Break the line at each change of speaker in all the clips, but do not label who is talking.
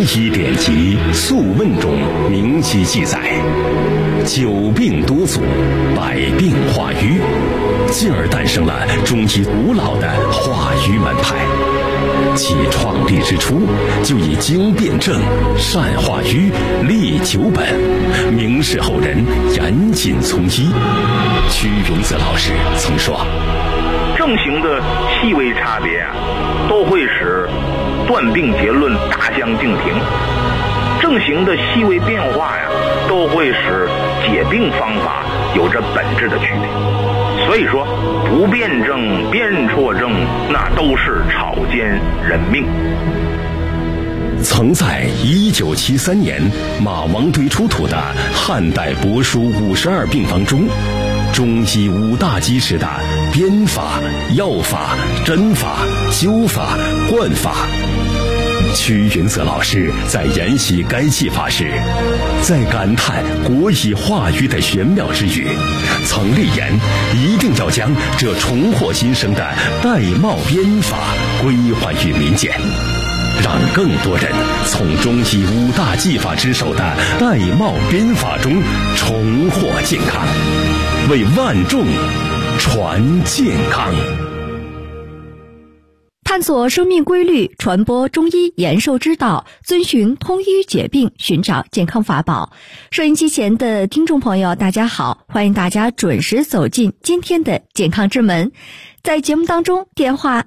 医典籍《素问》中明晰记载，久病多阻，百病化瘀，进而诞生了中医古老的化瘀门派。其创立之初，就以经辨证、善化瘀、利久本，明示后人严谨从医。屈荣泽老师曾说，
症型的细微差别都会使断病结论大相径庭，症型的细微变化都会使解病方法有着本质的区别。所以说，不辩证、辨错症，那都是草菅人命。
曾在1973年马王堆出土的汉代帛书52病方中，中医5大基石的编法、药法、针法、灸法、灌法。屈云泽老师在研习该技法时，在感叹国医化瘀的玄妙之余，曾立言一定要将这重获新生的玳瑁编法归还于民间，让更多人从中医5大技法之首的玳瑁编法中重获健康，为万众传健康。
探索生命规律，传播中医延寿之道，遵循通医解病，寻找健康法宝。收音机前的听众朋友，大家好，欢迎大家准时走进今天的健康之门。在节目当中，电话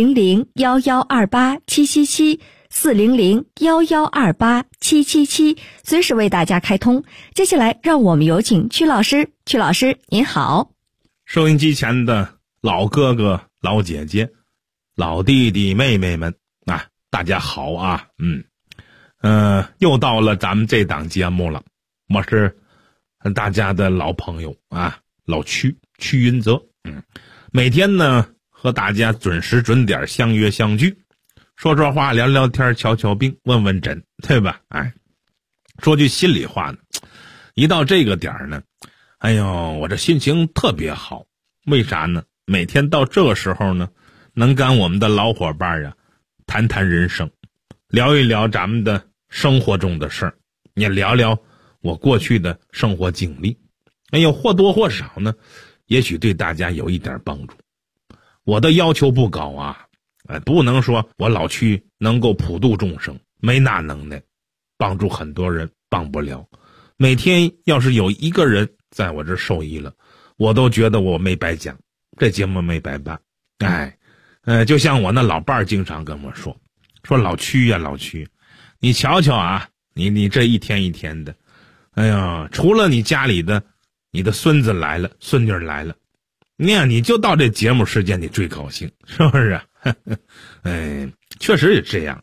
400-1128-777 400-1128-777，随时为大家开通。接下来让我们有请屈老师。屈老师您好。
收音机前的老哥哥老姐姐老弟弟妹妹们大家好啊。又到了咱们这档节目了，我是大家的老朋友老屈云泽。每天呢和大家准时准点相约相聚，说说话，聊聊天，瞧瞧病，问问诊，对吧？说句心里话呢，一到这个点儿呢，我这心情特别好。为啥呢？每天到这个时候呢，能跟我们的老伙伴谈谈人生，聊一聊咱们的生活中的事儿，也聊聊我过去的生活经历。或多或少呢，也许对大家有一点帮助。我的要求不高不能说我老屈能够普度众生，没那能耐，帮助很多人帮不了。每天要是有一个人在我这受益了，我都觉得我没白讲，这节目没白办。就像我那老伴儿经常跟我说老屈老屈，你瞧瞧你这一天一天的，除了你家里的你的孙子来了，孙女来了，你就到这节目时间你最高兴，是不是？确实也这样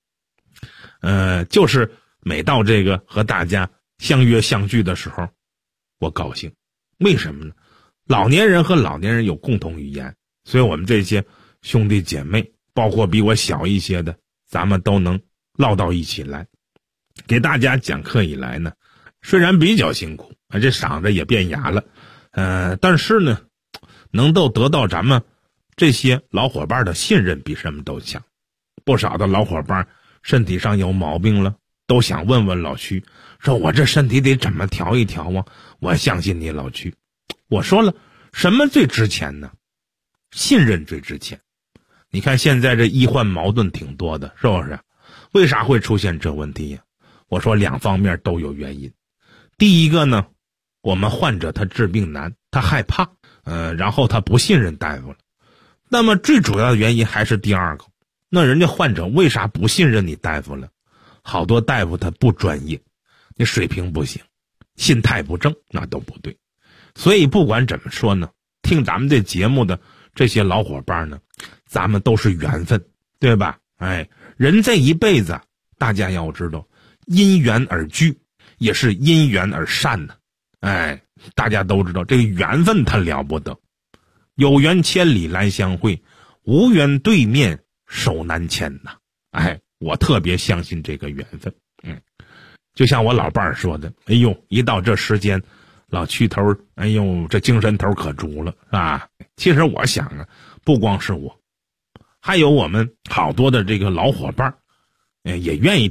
就是每到这个和大家相约相聚的时候，我高兴。为什么呢？老年人和老年人有共同语言，所以我们这些兄弟姐妹，包括比我小一些的，咱们都能唠到一起来。给大家讲课以来呢，虽然比较辛苦，这嗓子也变哑了，但是呢，能够得到咱们这些老伙伴的信任比什么都强。不少的老伙伴身体上有毛病了，都想问问老屈，说我这身体得怎么调一调我相信你老屈。我说了，什么最值钱呢？信任最值钱。你看现在这医患矛盾挺多的，是不是？为啥会出现这问题呀？我说2方面都有原因。第一个呢，我们患者他治病难，他害怕，然后他不信任大夫了。那么最主要的原因还是第二个，那人家患者为啥不信任你大夫了？好多大夫他不专业，你水平不行，心态不正，那都不对。所以不管怎么说呢，听咱们这节目的这些老伙伴呢，咱们都是缘分，对吧？人这一辈子大家要知道，因缘而聚，也是因缘而散的。大家都知道这个缘分它了不得，有缘千里来相会，无缘对面手难牵呐。我特别相信这个缘分。就像我老伴儿说的，一到这时间，老屈头，这精神头可足了其实我想不光是我，还有我们好多的这个老伙伴，也愿意听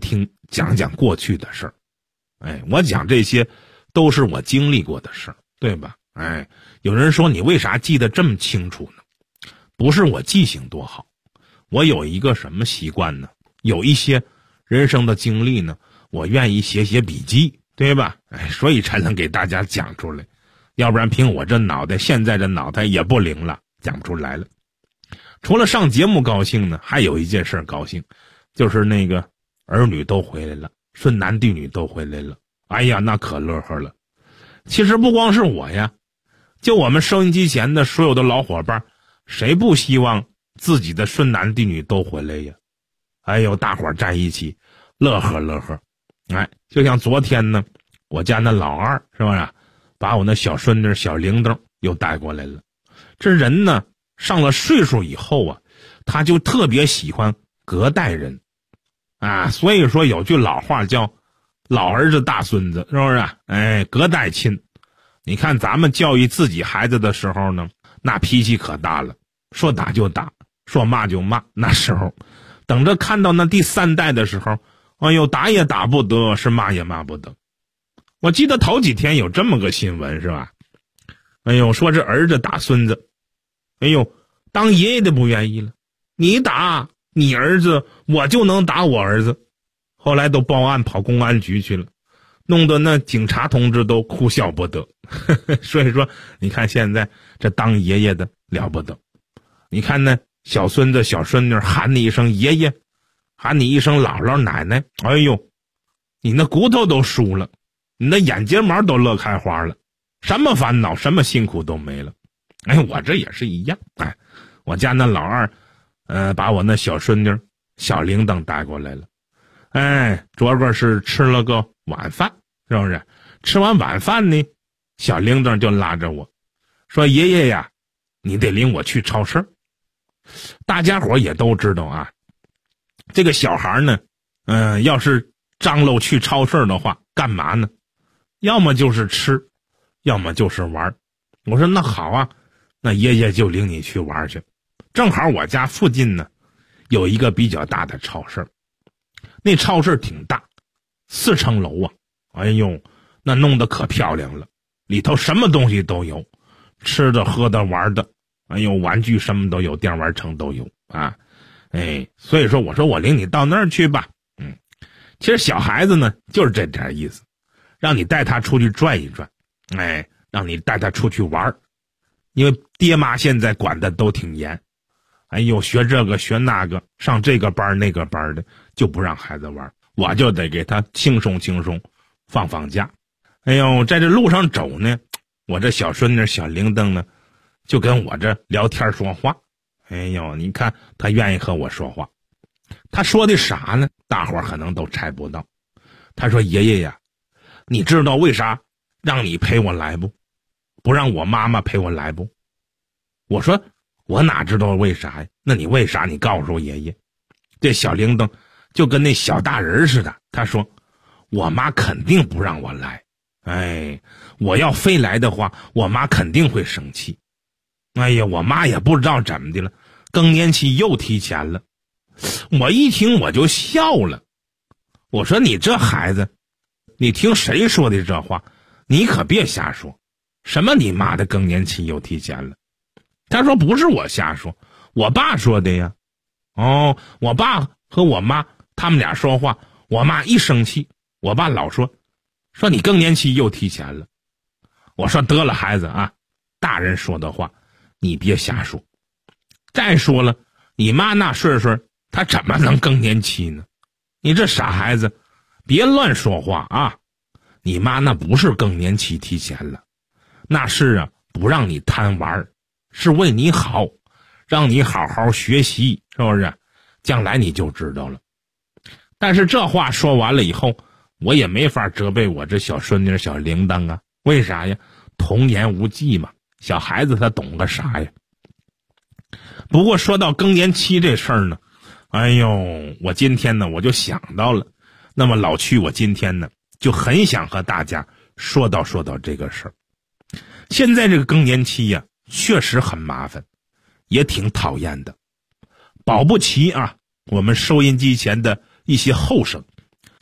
讲讲过去的事儿。我讲这些都是我经历过的事儿，对吧？有人说你为啥记得这么清楚呢？不是我记性多好，我有一个什么习惯呢？有一些人生的经历呢，我愿意写写笔记，对吧？所以才能给大家讲出来，要不然凭我这脑袋，现在这脑袋也不灵了，讲不出来了。除了上节目高兴呢，还有一件事高兴，就是那个儿女都回来了，顺男弟女都回来了。哎呀，那可乐呵了。其实不光是我呀，就我们收音机前的所有的老伙伴，谁不希望自己的顺男弟女都回来呀？大伙儿在一起乐呵乐呵。就像昨天呢，我家那老二是不是把我那小孙女小铃铛又带过来了。这人呢上了岁数以后啊，他就特别喜欢隔代人所以说有句老话叫老儿子大孙子，是不是隔代亲。你看咱们教育自己孩子的时候呢，那脾气可大了，说打就打，说骂就骂。那时候等着看到那第3代的时候，打也打不得，是骂也骂不得。我记得头几天有这么个新闻，是吧？说这儿子打孙子，当爷爷的不愿意了，你打你儿子，我就能打我儿子。后来都报案跑公安局去了，弄得那警察同志都哭笑不得。所以说你看现在这当爷爷的了不得，你看那小孙子小孙女喊你一声爷爷，喊你一声姥姥奶奶，你那骨头都酥了，你那眼睫毛都乐开花了，什么烦恼什么辛苦都没了。我这也是一样。我家那老二把我那小孙女小铃铛带过来了。昨个是吃了个晚饭，是不是？吃完晚饭呢，小铃铛就拉着我说，爷爷呀，你得领我去超市。大家伙也都知道这个小孩呢要是张罗去超市的话，干嘛呢？要么就是吃，要么就是玩。我说那好那爷爷就领你去玩去。正好我家附近呢有一个比较大的超市，那超市挺大，4层楼那弄得可漂亮了，里头什么东西都有，吃的喝的玩的，玩具什么都有，电玩城都有所以说我说我领你到那儿去吧。其实小孩子呢就是这点意思，让你带他出去转一转，让你带他出去玩。因为爹妈现在管的都挺严，学这个学那个，上这个班那个班的，就不让孩子玩，我就得给他轻松轻松放假。在这路上走呢，我这小孙女小铃铛呢就跟我这聊天说话。你看他愿意和我说话。他说的啥呢？大伙儿可能都猜不到。他说，爷爷呀，你知道为啥让你陪我来不？不让我妈妈陪我来不？我说我哪知道为啥呀？那你为啥？你告诉我爷爷。这小铃铛就跟那小大人似的，他说我妈肯定不让我来。我要非来的话，我妈肯定会生气。我妈也不知道怎么的了，更年期又提前了。我一听我就笑了，我说你这孩子，你听谁说的这话？你可别瞎说，什么你妈的更年期又提前了？他说不是我瞎说，我爸说的呀。我爸和我妈他们俩说话，我妈一生气，我爸老说你更年期又提前了。我说得了孩子大人说的话你别瞎说。再说了，你妈那岁数她怎么能更年期呢？你这傻孩子别乱说话你妈那不是更年期提前了，那是不让你贪玩，是为你好，让你好好学习，是不是？将来你就知道了。但是这话说完了以后，我也没法责备我这小孙女小铃铛为啥呀？童言无忌嘛，小孩子他懂个啥呀？不过说到更年期这事儿呢，我今天呢我就想到了，那么老曲我今天呢就很想和大家说到这个事儿。现在这个更年期确实很麻烦，也挺讨厌的。保不齐我们收音机前的一些后生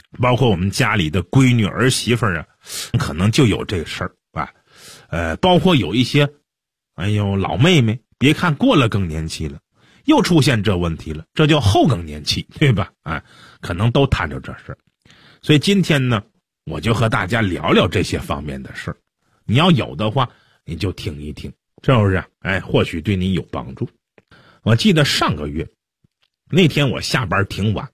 包括我们家里的闺女儿媳妇啊，可能就有这事儿啊。包括有一些老妹妹，别看过了更年期了，又出现这问题了，这叫后更年期，对吧？可能都摊着这事儿。所以今天呢，我就和大家聊聊这些方面的事儿。你要有的话，你就听一听，是不是？或许对你有帮助。我记得上个月那天我下班挺晚，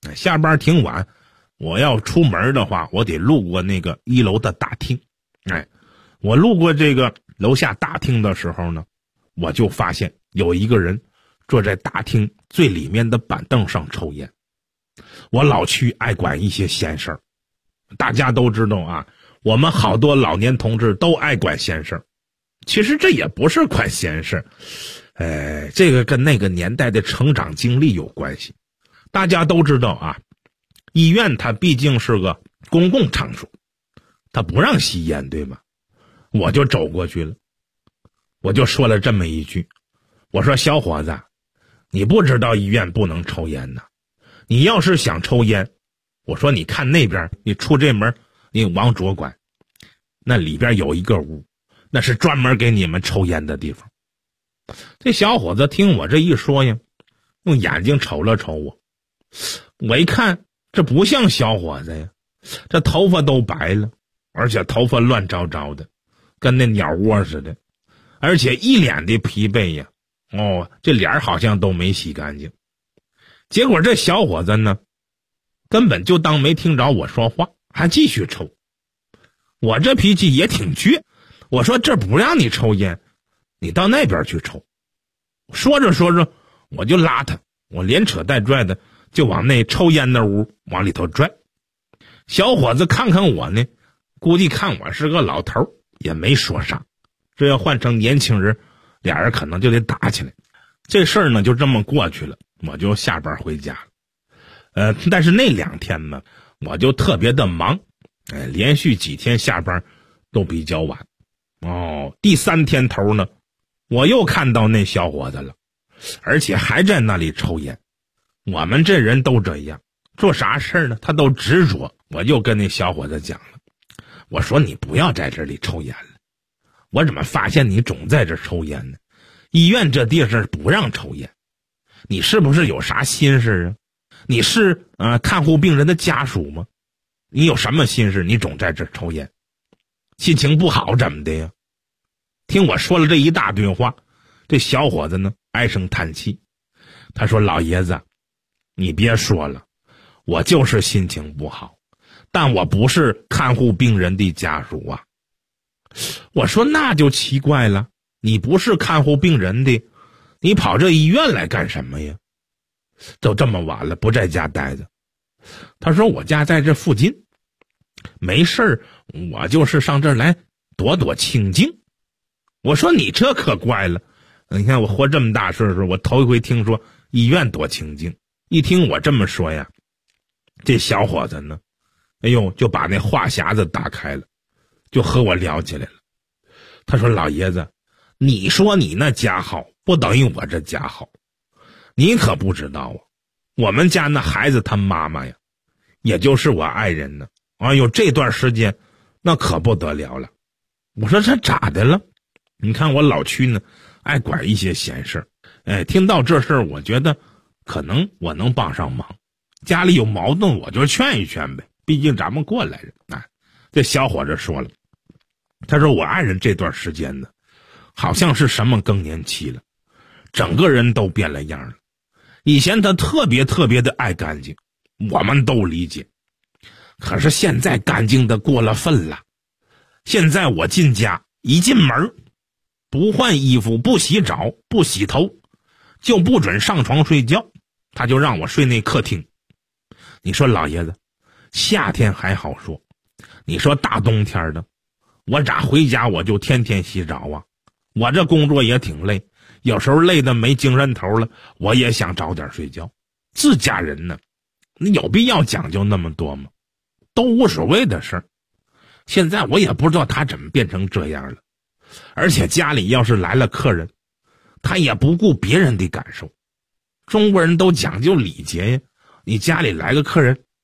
我要出门的话，我得路过那个1楼的大厅。我路过这个楼下大厅的时候呢，我就发现有一个人坐在大厅最里面的板凳上抽烟。我老去爱管一些闲事儿，大家都知道啊，我们好多老年同志都爱管闲事儿。其实这也不是管闲事，这个跟那个年代的成长经历有关系。大家都知道啊，医院它毕竟是个公共场所，它不让吸烟，对吗？我就走过去了，我就说了这么一句，我说小伙子，你不知道医院不能抽烟呢，你要是想抽烟，我说你看那边，你出这门，你往左拐，那里边有一个屋，那是专门给你们抽烟的地方。这小伙子听我这一说呀，用眼睛瞅了瞅我，我一看这不像小伙子呀，这头发都白了，而且头发乱糟糟的，跟那鸟窝似的，而且一脸的疲惫呀，这脸好像都没洗干净。结果这小伙子呢，根本就当没听着我说话，还继续抽。我这脾气也挺倔，我说这不让你抽烟，你到那边去抽。说着说着，我就拉他，我连扯带拽的就往那抽烟的屋往里头拽。小伙子看看我呢，估计看我是个老头，也没说啥。这要换成年轻人，俩人可能就得打起来。这事儿呢就这么过去了，我就下班回家了。但是那2天呢，我就特别的忙，连续几天下班都比较晚。第3天头呢，我又看到那小伙子了，而且还在那里抽烟。我们这人都这样，做啥事呢他都执着。我就跟那小伙子讲了，我说你不要在这里抽烟了，我怎么发现你总在这抽烟呢？医院这地方不让抽烟，你是不是有啥心事啊？你是看护病人的家属吗？你有什么心事？你总在这抽烟，心情不好怎么的呀？听我说了这一大堆话，这小伙子呢唉声叹气，他说老爷子，你别说了，我就是心情不好，但我不是看护病人的家属啊。我说那就奇怪了，你不是看护病人的，你跑这医院来干什么呀？都这么晚了不在家待着。他说我家在这附近，没事儿，我就是上这儿来躲躲清静。我说你这可怪了，你看我活这么大岁数，我头一回听说医院躲清静。一听我这么说呀，这小伙子呢，就把那话匣子打开了，就和我聊起来了。他说老爷子，你说你那家好，不等于我这家好。你可不知道啊，我们家那孩子他妈妈呀，也就是我爱人呢，这段时间那可不得了了。我说这咋的了？你看我老屈呢，爱管一些闲事儿。听到这事儿，我觉得可能我能帮上忙。家里有矛盾，我就劝一劝呗，毕竟咱们过来人。这小伙子说了，他说我爱人这段时间呢，好像是什么更年期了，整个人都变了样了。以前他特别特别的爱干净，我们都理解，可是现在干净的过了分了。现在我进家一进门，不换衣服，不洗澡，不洗头，就不准上床睡觉，他就让我睡那客厅。你说老爷子，夏天还好说，你说大冬天的，我咋回家我就天天洗澡啊？我这工作也挺累，有时候累得没精神头了，我也想早点睡觉。自家人呢，你有必要讲究那么多吗？都无所谓的事儿。现在我也不知道他怎么变成这样了，而且家里要是来了客人，他也不顾别人的感受。中国人都讲究礼节呀，你家里来个客人，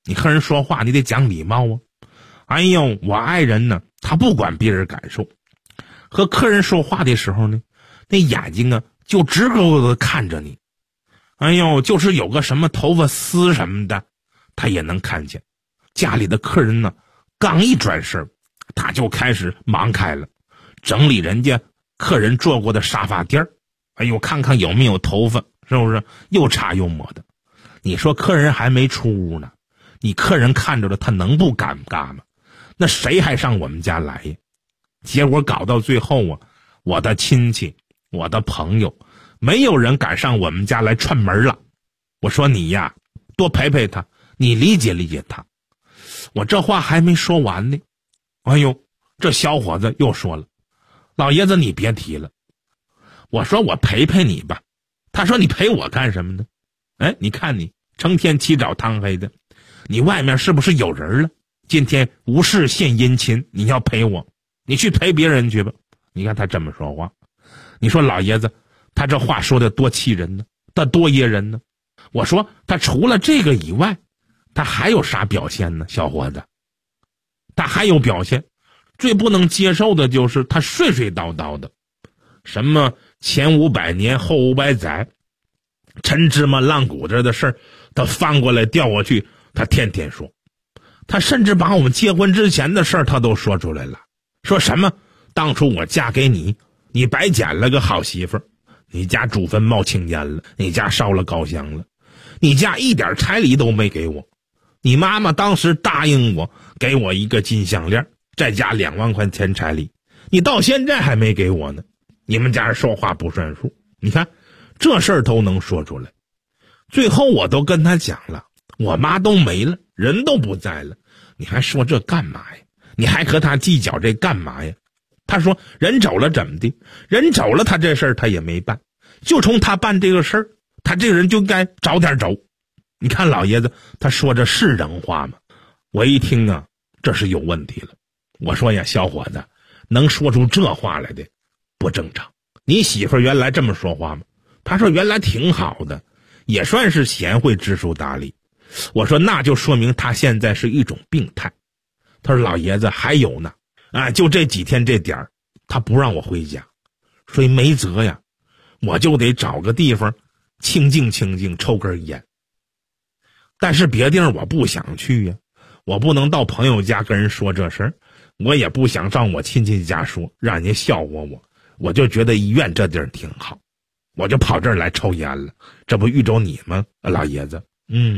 你和人说话你得讲礼貌啊。哎呦，我爱人呢，他不管别人感受，和客人说话的时候呢，那眼睛啊就直勾勾的看着你。哎呦，就是有个什么头发丝什么的，他也能看见。家里的客人呢，刚一转身，他就开始忙开了，整理人家客人坐过的沙发垫儿，哎呦，看看有没有头发，是不是又擦又抹的？你说客人还没出屋呢，你客人看着了，他能不尴尬吗？那谁还上我们家来呀？结果搞到最后啊，我的亲戚，我的朋友，没有人敢上我们家来串门了。我说你呀，多陪陪他，你理解理解他。我这话还没说完呢，哎呦，这小伙子又说了，老爷子你别提了。我说我陪陪你吧，他说你陪我干什么呢？哎，你看你成天起早贪黑的，你外面是不是有人了？今天无事献殷勤，你要陪我，你去陪别人去吧。你看他这么说话，你说老爷子他这话说的多气人呢，他多噎人呢。我说他除了这个以外，他还有啥表现呢？小伙子，他还有表现，最不能接受的就是他睡睡叨叨的，什么前500年后500载，陈芝麻烂谷子的事儿，他翻过来调过去，他天天说。他甚至把我们结婚之前的事儿他都说出来了，说什么当初我嫁给你，你白捡了个好媳妇儿，你家祖坟冒青烟了，你家烧了高香了，你家一点彩礼都没给我，你妈妈当时答应我给我一个金项链，再加2万块钱彩礼，你到现在还没给我呢。你们家人说话不算数，你看这事儿都能说出来。最后我都跟他讲了，我妈都没了，人都不在了，你还说这干嘛呀？你还和他计较这干嘛呀？他说人走了怎么的？人走了他这事儿他也没办，就冲他办这个事儿，他这个人就该早点走。你看老爷子他说这是人话吗？我一听啊，这是有问题了。我说呀，小伙子能说出这话来的不正常。你媳妇儿原来这么说话吗？他说原来挺好的，也算是贤惠知书达理。我说那就说明他现在是一种病态。他说老爷子还有呢，就这几天这点儿，他不让我回家，所以没辙呀，我就得找个地方清静清静，抽根烟。但是别地儿我不想去呀，我不能到朋友家跟人说这事儿，我也不想上我亲戚家说，让人家笑话我。我就觉得医院这地儿挺好，我就跑这儿来抽烟了。这不遇着你吗，老爷子？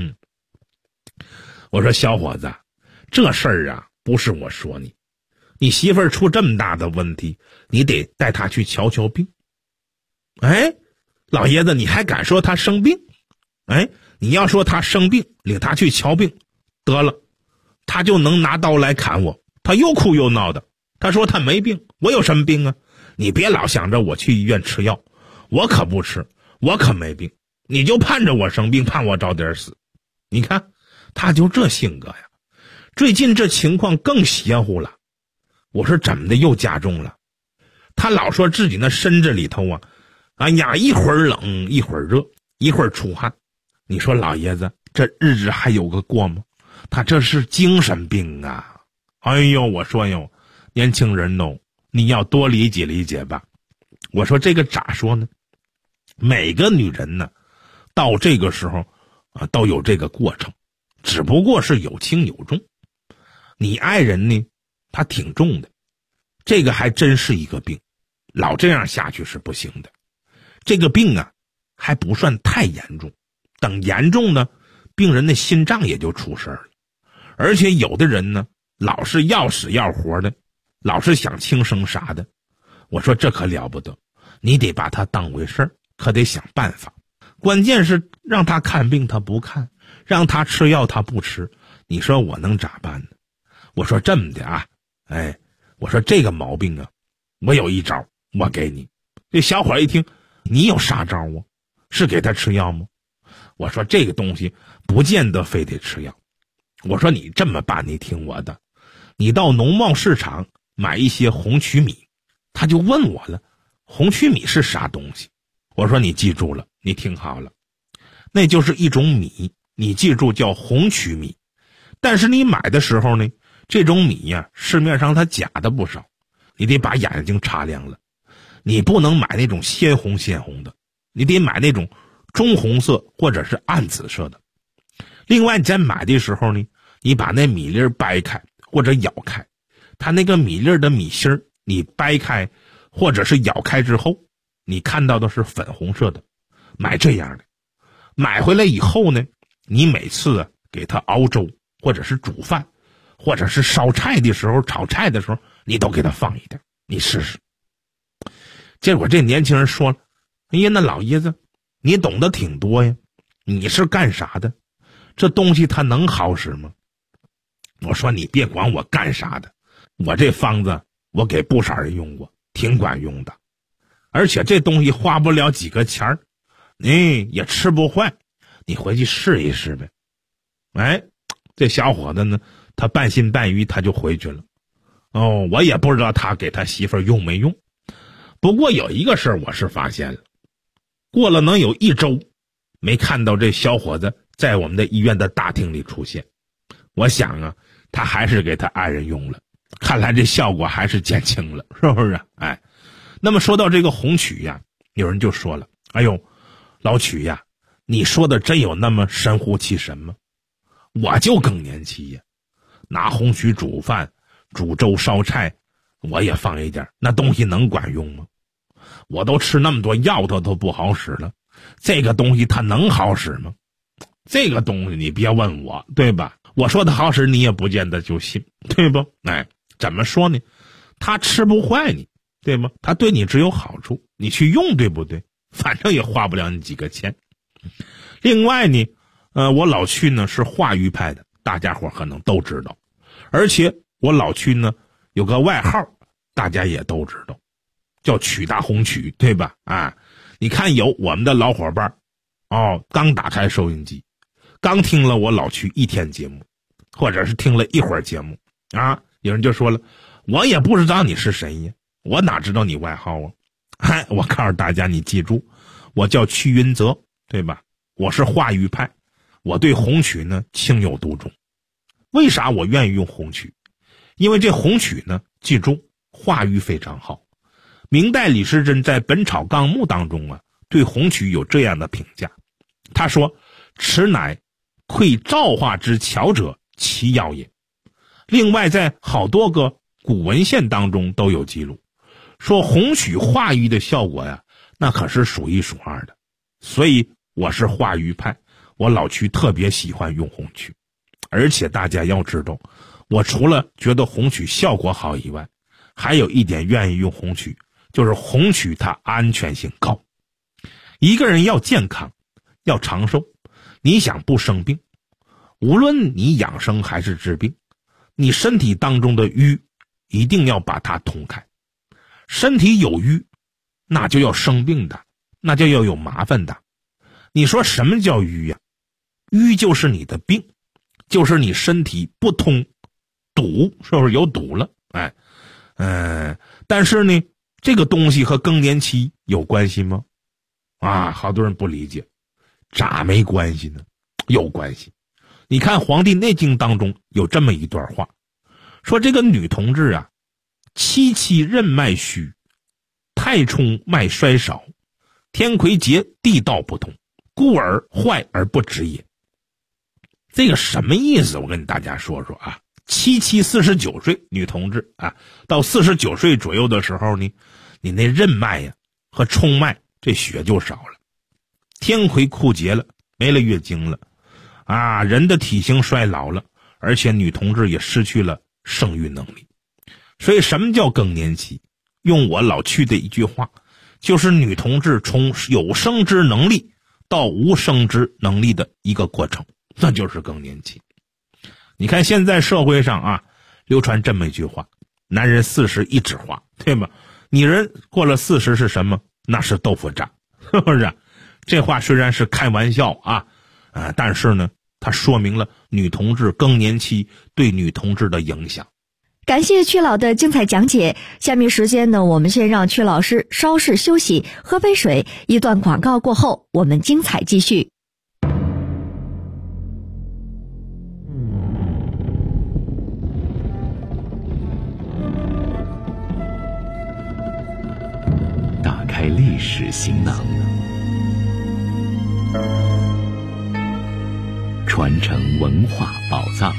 我说小伙子，这事儿啊，不是我说你，你媳妇儿出这么大的问题，你得带她去瞧瞧病。哎，老爷子，你还敢说她生病？哎，你要说她生病，领她去瞧病，得了，她就能拿刀来砍我。她又哭又闹的，她说她没病，我有什么病啊？你别老想着我去医院吃药，我可不吃，我可没病，你就盼着我生病，盼我早点死。你看他就这性格呀。最近这情况更邪乎了。我说怎么的又加重了？他老说自己那身子里头啊，哎呀，一会儿冷一会儿热，一会儿出汗。你说老爷子这日子还有个过吗？他这是精神病啊。哎呦，我说哟，年轻人哦，你要多理解理解吧。我说这个咋说呢？每个女人呢，到这个时候都有这个过程，只不过是有轻有重。你爱人呢，他挺重的，这个还真是一个病，老这样下去是不行的。这个病啊，还不算太严重，等严重呢，病人的心脏也就出事了。而且有的人呢，老是要死要活的，老是想轻生啥的。我说这可了不得，你得把他当回事儿，可得想办法。关键是让他看病他不看，让他吃药他不吃，你说我能咋办呢？我说这么的啊，我说这个毛病啊，我有一招，我给你。这小伙一听，你有啥招啊？是给他吃药吗？我说这个东西不见得非得吃药。我说你这么办，你听我的，你到农贸市场买一些红曲米。他就问我了，红曲米是啥东西？我说你记住了，你听好了，那就是一种米，你记住叫红曲米。 但是你买的时候呢，这种米呀，市面上它假的不少，你得把眼睛擦亮了。你不能买那种鲜红的，你得买那种中红色或者是暗紫色的。另外你在买的时候呢，你把那米粒掰开或者咬开，它那个米粒的米芯你掰开或者是咬开之后，你看到的是粉红色的，买这样的。买回来以后呢，你每次给它熬粥或者是煮饭或者是烧菜的时候炒菜的时候，你都给它放一点，你试试。结果这年轻人说了，哎呀，那老爷子你懂得挺多呀，你是干啥的？这东西它能好使吗？我说你别管我干啥的，我这方子我给不少人用过，挺管用的，而且这东西花不了几个钱儿，也吃不坏，你回去试一试呗。哎，这小伙子呢，他半信半疑，他就回去了。我也不知道他给他媳妇儿用没用。不过有一个事儿我是发现了，过了能有1周，没看到这小伙子在我们的医院的大厅里出现。我想啊，他还是给他爱人用了，看来这效果还是减轻了，是不是？哎，那么说到这个红曲呀，有人就说了，哎呦，老曲呀，你说的真有那么神乎其神吗？我就更年期呀，拿红曲煮饭、煮粥、烧菜，我也放一点，那东西能管用吗？我都吃那么多药，它都不好使了，这个东西它能好使吗？这个东西你别问我，对吧？我说它好使，你也不见得就信，对不？哎，怎么说呢？它吃不坏你，对吗？它对你只有好处，你去用，对不对？反正也花不了你几个钱。另外呢，我老曲呢是化瘀派的，大家伙可能都知道，而且我老曲呢有个外号，大家也都知道，叫曲大红曲，对吧？啊，你看有我们的老伙伴刚打开收音机，刚听了我老曲1天节目，或者是听了一会儿节目啊，有人就说了，我也不知道你是谁呀，我哪知道你外号啊？我告诉大家，你记住，我叫屈云泽，对吧？我是化瘀派，我对红曲呢情有独钟。为啥我愿意用红曲？因为这红曲呢，记住化瘀非常好。明代李时珍在《本草纲目》当中啊，对红曲有这样的评价，他说：“此乃溃燥化之巧者，其药也。”另外，在好多个古文献当中都有记录，说红曲化瘀的效果呀，那可是数1数2的。所以我是化瘀派，我老曲特别喜欢用红曲。而且大家要知道，我除了觉得红曲效果好以外，还有一点愿意用红曲，就是红曲它安全性高。一个人要健康，要长寿，你想不生病，无论你养生还是治病，你身体当中的瘀一定要把它通开。身体有瘀，那就要生病的，那就要有麻烦的。你说什么叫瘀呀？瘀就是你的病，就是你身体不通，堵，是不是有堵了？但是呢，这个东西和更年期有关系吗？好多人不理解，咋没关系呢？有关系。你看《黄帝内经》当中有这么一段话，说这个女同志啊，七七任脉虚，太冲脉衰少，天癸竭，地道不通，故而坏而不止也。这个什么意思？我跟大家说说啊。49岁女同志啊，到49岁左右的时候呢，你那任脉呀和冲脉这血就少了，天癸枯竭了，没了月经了人的体型衰老了，而且女同志也失去了生育能力。所以什么叫更年期？用我老去的一句话，就是女同志从有生殖能力到无生殖能力的一个过程，那就是更年期。你看现在社会上流传这么一句话，男人40一枝花，对吧？女人过了40是什么？那是豆腐渣，是不是？这话虽然是开玩笑但是呢，它说明了女同志更年期对女同志的影响。
感谢曲老的精彩讲解，下面时间呢，我们先让曲老师稍事休息，喝杯水，一段广告过后，我们精彩继续。
史行囊，传承文化宝藏。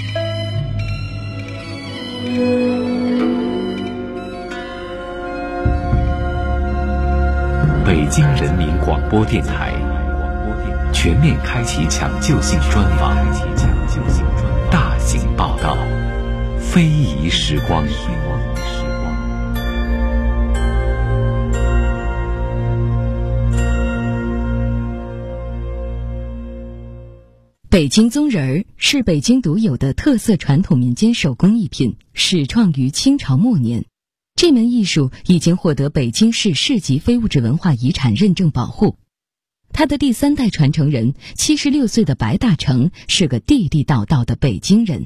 北京人民广播电台全面开启抢救性专访，大型报道，非遗时光。
北京宗人儿是北京独有的特色传统民间手工艺品，始创于清朝末年。这门艺术已经获得北京市市级非物质文化遗产认证保护。他的第3代传承人76岁的白大成是个地地道道的北京人。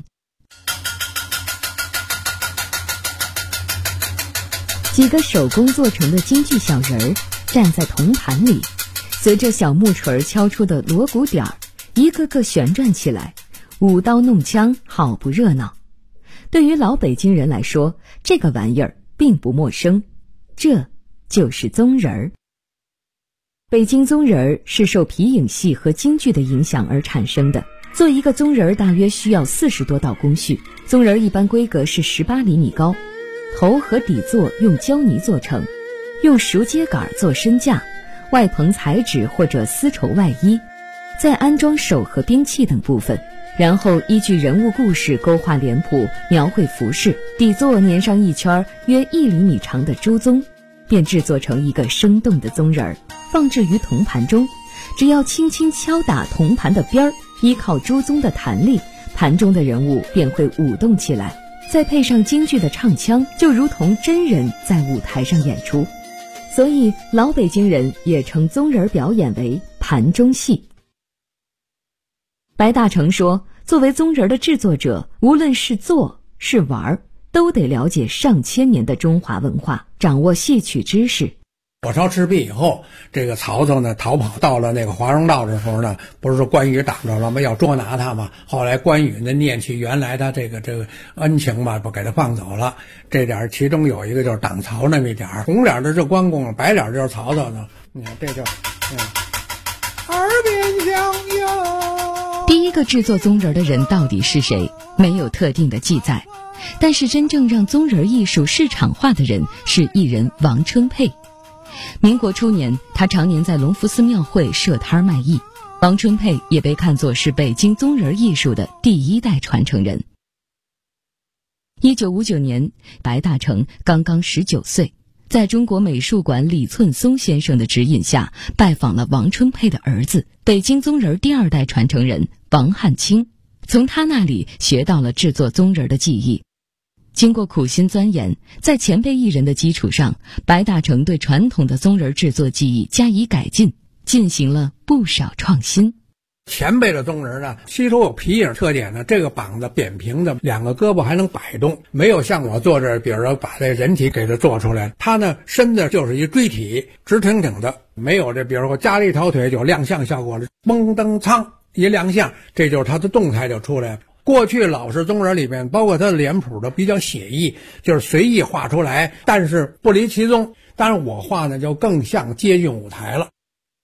几个手工做成的京剧小人儿站在铜盘里，随着小木锤敲出的锣鼓点儿，一个个旋转起来，舞刀弄枪，好不热闹。对于老北京人来说，这个玩意儿并不陌生，这就是宗人儿。北京宗人儿是受皮影戏和京剧的影响而产生的。做一个宗人儿大约需要40多道工序，宗人儿一般规格是18厘米高，头和底座用胶泥做成，用熟秸秆做身架，外棚彩纸或者丝绸外衣，再安装手和兵器等部分，然后依据人物故事勾画脸谱，描绘服饰，底座粘上一圈约1厘米长的猪鬃，便制作成一个生动的宗人儿，放置于铜盘中。只要轻轻敲打铜盘的边儿，依靠猪鬃的弹力，盘中的人物便会舞动起来，再配上京剧的唱腔，就如同真人在舞台上演出。所以老北京人也称宗人表演为盘中戏。白大成说，作为宗人的制作者，无论是做是玩，都得了解上千年的中华文化，掌握戏曲知识。
火烧赤壁以后，这个曹操呢逃跑到了那个华容道的时候呢，不是说关羽挡着了吗？要捉拿他嘛。后来关羽呢念起原来他这个恩情嘛，不给他放走了。这点其中有一个就是挡曹那么一点，红脸的是关公，白脸就是曹操呢。你看这就耳边响哟。
第一个制作宗人的人到底是谁？没有特定的记载，但是真正让宗人艺术市场化的人是艺人王春佩。民国初年，他常年在隆福寺庙会设摊卖艺。王春佩也被看作是北京宗人艺术的第1代传承人。1959年，白大成刚刚19岁，在中国美术馆李寸松先生的指引下，拜访了王春佩的儿子，北京宗人第2代传承人王汉卿，从他那里学到了制作宗人的技艺。经过苦心钻研，在前辈艺人的基础上，白大成对传统的宗人制作技艺加以改进，进行了不少创新。
前辈的宗人呢，吸收有皮影特点呢，这个膀子扁平的，2个胳膊还能摆动，没有像我做这，比如说把这人体给它做出来，它呢身子就是一锥体，直挺挺的，没有这比如说加了一条腿就亮相效果了，嘣噔噌一亮相，这就是它的动态就出来了。过去老式宗人里面，包括他的脸谱都比较写意，就是随意画出来，但是不离其宗。当然我画呢就更像接近舞台了。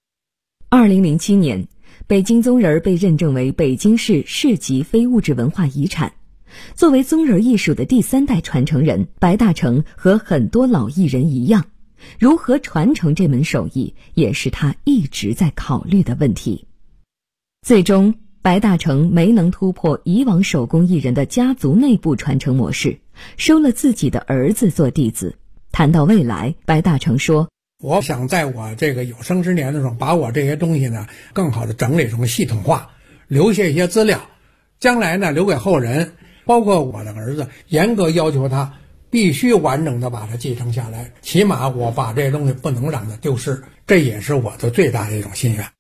2007年，北京宗人被认证为北京市市级非物质文化遗产。作为宗人艺术的第3代传承人，白大成和很多老艺人一样，如何传承这门手艺，也是他一直在考虑的问题。最终白大成没能突破以往手工艺人的家族内部传承模式，收了自己的儿子做弟子。谈到未来，白大成说，
我想在我这个有生之年的时候，把我这些东西呢更好的整理成系统化，留下一些资料，将来呢留给后人，包括我的儿子，严格要求他必须完整的把它继承下来，起码我把这些东西不能让它丢失，这也是我的最大的一种心愿。